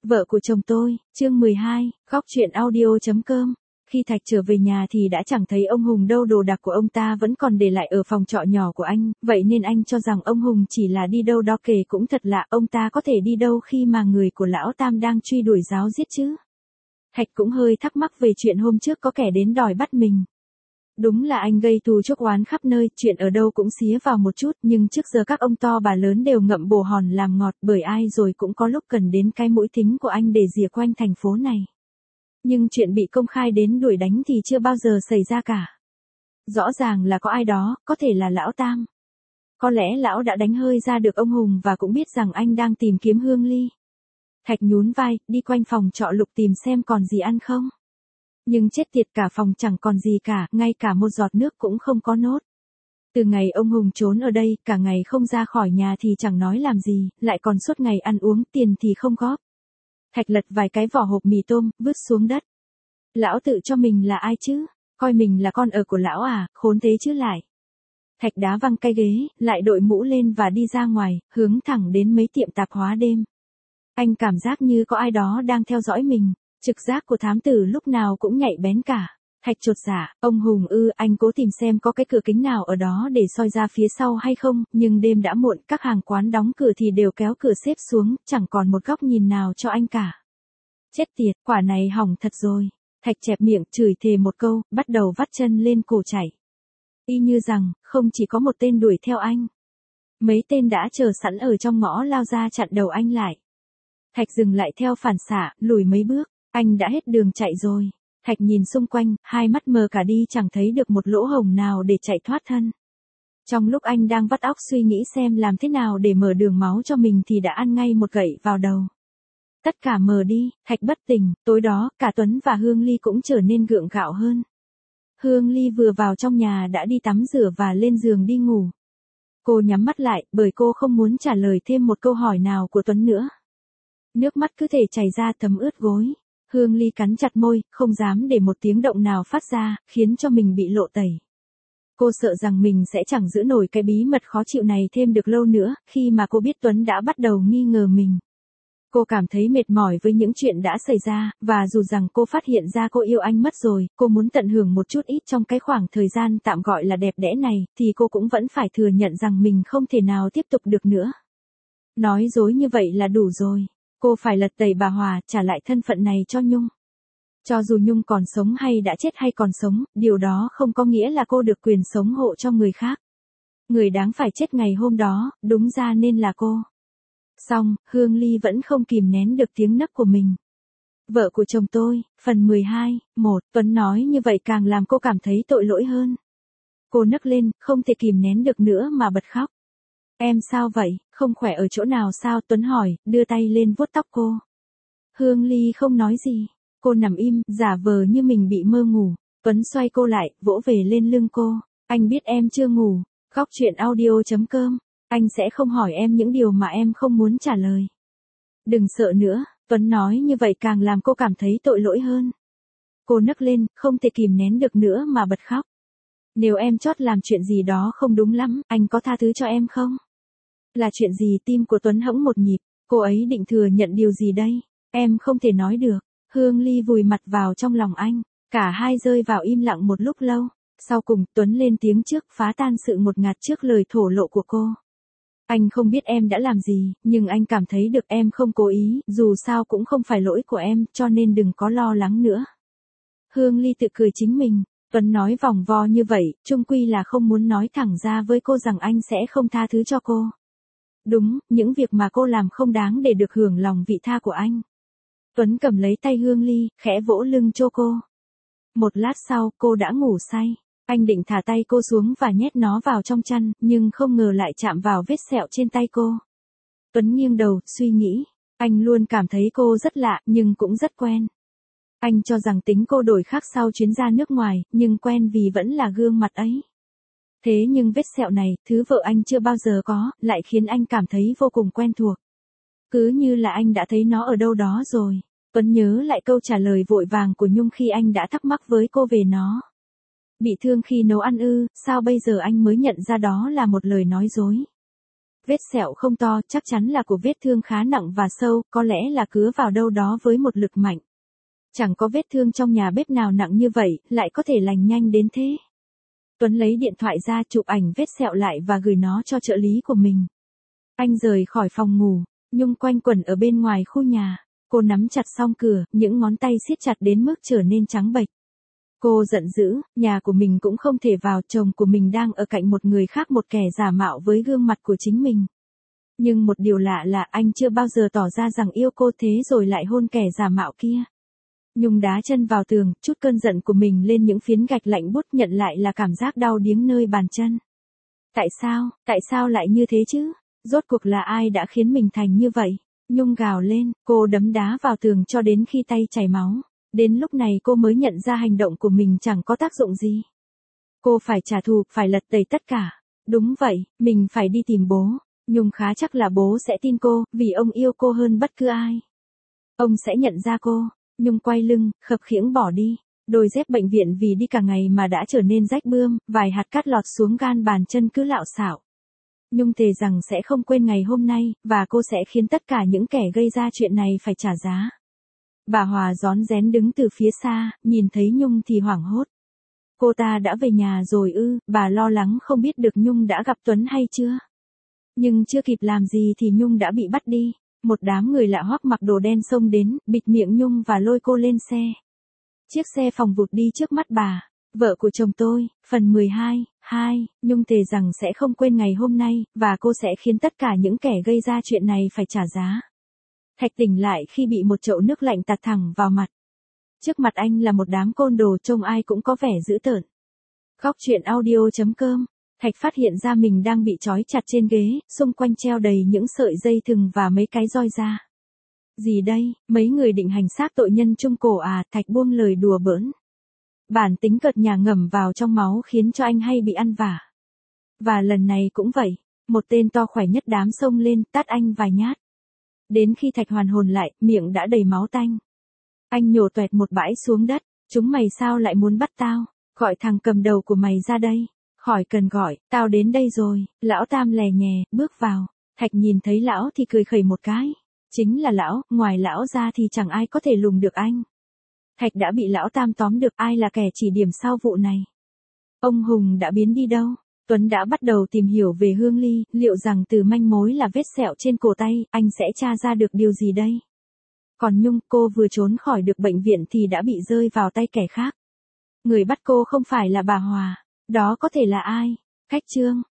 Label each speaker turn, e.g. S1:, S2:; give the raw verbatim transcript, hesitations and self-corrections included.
S1: Vợ của chồng tôi, chương mười hai, góc chuyện audio chấm com. Khi Thạch trở về nhà thì đã chẳng thấy ông Hùng đâu, đồ đạc của ông ta vẫn còn để lại ở phòng trọ nhỏ của anh, vậy nên anh cho rằng ông Hùng chỉ là đi đâu đó. Kể cũng thật lạ, ông ta có thể đi đâu khi mà người của lão Tam đang truy đuổi ráo riết chứ. Thạch cũng hơi thắc mắc về chuyện hôm trước có kẻ đến đòi bắt mình. Đúng là anh gây thù chuốc oán khắp nơi, chuyện ở đâu cũng xía vào một chút, nhưng trước giờ các ông to bà lớn đều ngậm bồ hòn làm ngọt, bởi ai rồi cũng có lúc cần đến cái mũi thính của anh để rỉa quanh thành phố này. Nhưng chuyện bị công khai đến đuổi đánh thì chưa bao giờ xảy ra cả. Rõ ràng là có ai đó, có thể là lão Tam. Có lẽ lão đã đánh hơi ra được ông Hùng và cũng biết rằng anh đang tìm kiếm Hương Ly. Thạch nhún vai, đi quanh phòng trọ lục tìm xem còn gì ăn không. Nhưng chết tiệt, cả phòng chẳng còn gì cả, ngay cả một giọt nước cũng không có nốt. Từ ngày ông Hùng trốn ở đây, cả ngày không ra khỏi nhà thì chẳng nói làm gì, lại còn suốt ngày ăn uống, tiền thì không góp. Thạch lật vài cái vỏ hộp mì tôm, vứt xuống đất. Lão tự cho mình là ai chứ? Coi mình là con ở của lão à, khốn thế chứ lại. Thạch đá văng cái ghế, lại đội mũ lên và đi ra ngoài, hướng thẳng đến mấy tiệm tạp hóa đêm. Anh cảm giác như có ai đó đang theo dõi mình. Trực giác của thám tử lúc nào cũng nhạy bén cả. Thạch chột dạ, ông Hùng ư, anh cố tìm xem có cái cửa kính nào ở đó để soi ra phía sau hay không, nhưng đêm đã muộn, các hàng quán đóng cửa thì đều kéo cửa xếp xuống, chẳng còn một góc nhìn nào cho anh cả. Chết tiệt, quả này hỏng thật rồi. Thạch chẹp miệng, chửi thề một câu, bắt đầu vắt chân lên cổ chạy. Y như rằng, không chỉ có một tên đuổi theo anh. Mấy tên đã chờ sẵn ở trong ngõ lao ra chặn đầu anh lại. Thạch dừng lại theo phản xạ, lùi mấy bước. Anh đã hết đường chạy rồi. Thạch nhìn xung quanh, hai mắt mờ cả đi, chẳng thấy được một lỗ hổng nào để chạy thoát thân. Trong lúc anh đang vắt óc suy nghĩ xem làm thế nào để mở đường máu cho mình thì đã ăn ngay một gậy vào đầu. Tất cả mờ đi, Thạch bất tỉnh. Tối đó, cả Tuấn và Hương Ly cũng trở nên gượng gạo hơn. Hương Ly vừa vào trong nhà đã đi tắm rửa và lên giường đi ngủ. Cô nhắm mắt lại, bởi cô không muốn trả lời thêm một câu hỏi nào của Tuấn nữa. Nước mắt cứ thể chảy ra thấm ướt gối. Hương Ly cắn chặt môi, không dám để một tiếng động nào phát ra, khiến cho mình bị lộ tẩy. Cô sợ rằng mình sẽ chẳng giữ nổi cái bí mật khó chịu này thêm được lâu nữa, khi mà cô biết Tuấn đã bắt đầu nghi ngờ mình. Cô cảm thấy mệt mỏi với những chuyện đã xảy ra, và dù rằng cô phát hiện ra cô yêu anh mất rồi, cô muốn tận hưởng một chút ít trong cái khoảng thời gian tạm gọi là đẹp đẽ này, thì cô cũng vẫn phải thừa nhận rằng mình không thể nào tiếp tục được nữa. Nói dối như vậy là đủ rồi. Cô phải lật tẩy bà Hòa, trả lại thân phận này cho Nhung. Cho dù Nhung còn sống hay đã chết hay còn sống, điều đó không có nghĩa là cô được quyền sống hộ cho người khác. Người đáng phải chết ngày hôm đó, đúng ra nên là cô. Xong, Hương Ly vẫn không kìm nén được tiếng nấc của mình. Vợ của chồng tôi, phần mười hai, một, Tuấn nói như vậy càng làm cô cảm thấy tội lỗi hơn. Cô nấc lên, không thể kìm nén được nữa mà bật khóc. Em sao vậy, không khỏe ở chỗ nào sao? Tuấn hỏi, đưa tay lên vuốt tóc cô. Hương Ly không nói gì. Cô nằm im, giả vờ như mình bị mơ ngủ. Tuấn xoay cô lại, vỗ về lên lưng cô. Anh biết em chưa ngủ. Góc chuyện audio chấm com. Anh sẽ không hỏi em những điều mà em không muốn trả lời. Đừng sợ nữa. Tuấn nói như vậy càng làm cô cảm thấy tội lỗi hơn. Cô nấc lên, không thể kìm nén được nữa mà bật khóc. Nếu em chót làm chuyện gì đó không đúng lắm, anh có tha thứ cho em không? Là chuyện gì? Tim của Tuấn hẫng một nhịp. Cô ấy định thừa nhận điều gì đây? Em không thể nói được. Hương Ly vùi mặt vào trong lòng anh. Cả hai rơi vào im lặng một lúc lâu. Sau cùng, Tuấn lên tiếng trước, phá tan sự ngột ngạt trước lời thổ lộ của cô. Anh không biết em đã làm gì, nhưng anh cảm thấy được em không cố ý, dù sao cũng không phải lỗi của em, cho nên đừng có lo lắng nữa. Hương Ly tự cười chính mình. Tuấn nói vòng vo như vậy, chung quy là không muốn nói thẳng ra với cô rằng anh sẽ không tha thứ cho cô. Đúng, những việc mà cô làm không đáng để được hưởng lòng vị tha của anh. Tuấn cầm lấy tay Hương Ly, khẽ vỗ lưng cho cô. Một lát sau, cô đã ngủ say. Anh định thả tay cô xuống và nhét nó vào trong chăn, nhưng không ngờ lại chạm vào vết sẹo trên tay cô. Tuấn nghiêng đầu, suy nghĩ. Anh luôn cảm thấy cô rất lạ, nhưng cũng rất quen. Anh cho rằng tính cô đổi khác sau chuyến ra nước ngoài, nhưng quen vì vẫn là gương mặt ấy. Thế nhưng vết sẹo này, thứ vợ anh chưa bao giờ có, lại khiến anh cảm thấy vô cùng quen thuộc. Cứ như là anh đã thấy nó ở đâu đó rồi. Tuấn nhớ lại câu trả lời vội vàng của Nhung khi anh đã thắc mắc với cô về nó. Bị thương khi nấu ăn ư, sao bây giờ anh mới nhận ra đó là một lời nói dối. Vết sẹo không to, chắc chắn là của vết thương khá nặng và sâu, có lẽ là cứa vào đâu đó với một lực mạnh. Chẳng có vết thương trong nhà bếp nào nặng như vậy, lại có thể lành nhanh đến thế. Tuấn lấy điện thoại ra chụp ảnh vết sẹo lại và gửi nó cho trợ lý của mình. Anh rời khỏi phòng ngủ, Nhung quanh quẩn ở bên ngoài khu nhà. Cô nắm chặt song cửa, những ngón tay siết chặt đến mức trở nên trắng bệch. Cô giận dữ, nhà của mình cũng không thể vào, chồng của mình đang ở cạnh một người khác, một kẻ giả mạo với gương mặt của chính mình. Nhưng một điều lạ là anh chưa bao giờ tỏ ra rằng yêu cô thế rồi lại hôn kẻ giả mạo kia. Nhung đá chân vào tường, trút cơn giận của mình lên những phiến gạch lạnh buốt, nhận lại là cảm giác đau điếng nơi bàn chân. Tại sao, tại sao lại như thế chứ? Rốt cuộc là ai đã khiến mình thành như vậy? Nhung gào lên, cô đấm đá vào tường cho đến khi tay chảy máu. Đến lúc này cô mới nhận ra hành động của mình chẳng có tác dụng gì. Cô phải trả thù, phải lật tẩy tất cả. Đúng vậy, mình phải đi tìm bố. Nhung khá chắc là bố sẽ tin cô, vì ông yêu cô hơn bất cứ ai. Ông sẽ nhận ra cô. Nhung quay lưng, khập khiễng bỏ đi. Đôi dép bệnh viện vì đi cả ngày mà đã trở nên rách bươm, vài hạt cát lọt xuống gan bàn chân cứ lạo xạo. Nhung thề rằng sẽ không quên ngày hôm nay, và cô sẽ khiến tất cả những kẻ gây ra chuyện này phải trả giá. Bà Hòa rón rén đứng từ phía xa, nhìn thấy Nhung thì hoảng hốt. Cô ta đã về nhà rồi ư? Bà lo lắng không biết được Nhung đã gặp Tuấn hay chưa. Nhưng chưa kịp làm gì thì Nhung đã bị bắt đi. Một đám người lạ hoắc mặc đồ đen xông đến, bịt miệng Nhung và lôi cô lên xe. Chiếc xe phòng vụt đi trước mắt bà. Vợ của chồng tôi, phần mười hai, hai, Nhung thề rằng sẽ không quên ngày hôm nay, và cô sẽ khiến tất cả những kẻ gây ra chuyện này phải trả giá. Thạch tỉnh lại khi bị một chậu nước lạnh tạt thẳng vào mặt. Trước mặt anh là một đám côn đồ, trông ai cũng có vẻ dữ tợn. Góc truyện audio chấm com. Thạch phát hiện ra mình đang bị trói chặt trên ghế, xung quanh treo đầy những sợi dây thừng và mấy cái roi da. Gì đây, mấy người định hành xác tội nhân trung cổ à? Thạch buông lời đùa bỡn. Bản tính cợt nhả ngầm vào trong máu khiến cho anh hay bị ăn vả. Và lần này cũng vậy, một tên to khỏe nhất đám xông lên, tát anh vài nhát. Đến khi Thạch hoàn hồn lại, miệng đã đầy máu tanh. Anh nhổ toẹt một bãi xuống đất. Chúng mày sao lại muốn bắt tao? Gọi thằng cầm đầu của mày ra đây. Khỏi cần gọi, tao đến đây rồi. Lão Tam lè nhè, bước vào. Thạch nhìn thấy lão thì cười khẩy một cái. Chính là lão, ngoài lão ra thì chẳng ai có thể lùng được anh. Thạch đã bị lão Tam tóm được, ai là kẻ chỉ điểm sau vụ này? Ông Hùng đã biến đi đâu? Tuấn đã bắt đầu tìm hiểu về Hương Ly, liệu rằng từ manh mối là vết sẹo trên cổ tay, anh sẽ tra ra được điều gì đây? Còn Nhung, cô vừa trốn khỏi được bệnh viện thì đã bị rơi vào tay kẻ khác. Người bắt cô không phải là bà Hòa, đó có thể là ai? Khách Trương.